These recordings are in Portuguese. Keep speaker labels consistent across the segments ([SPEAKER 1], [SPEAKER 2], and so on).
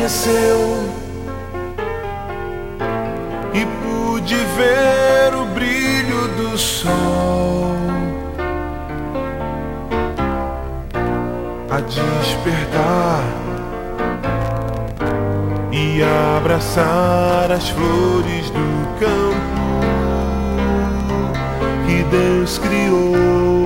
[SPEAKER 1] amanheceu e pude ver o brilho do sol a despertar e abraçar as flores do campo que Deus criou.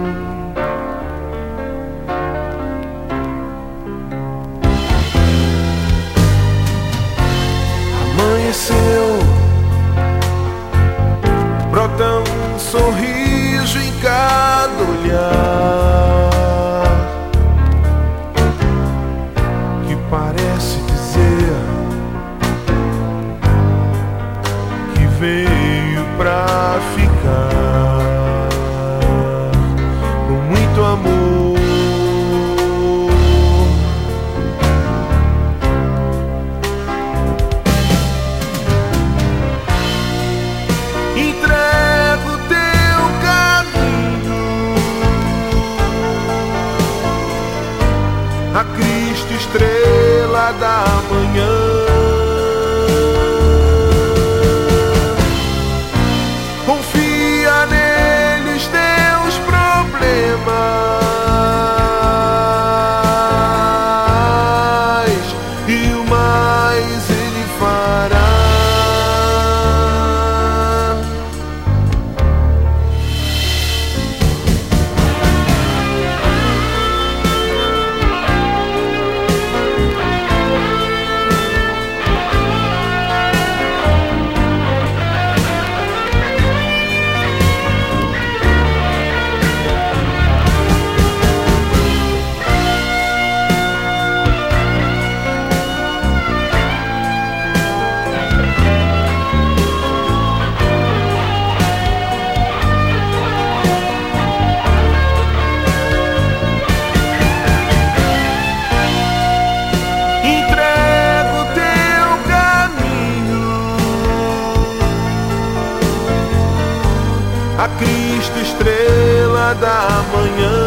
[SPEAKER 1] Amanheceu, brota um sorriso em cada olhar que parece dizer que veio pra ficar com muito amor. Entrega o teu caminho a Cristo, estrela da manhã. Confia nele os teus problemas e o mais ele fará. A Cristo, estrela da manhã.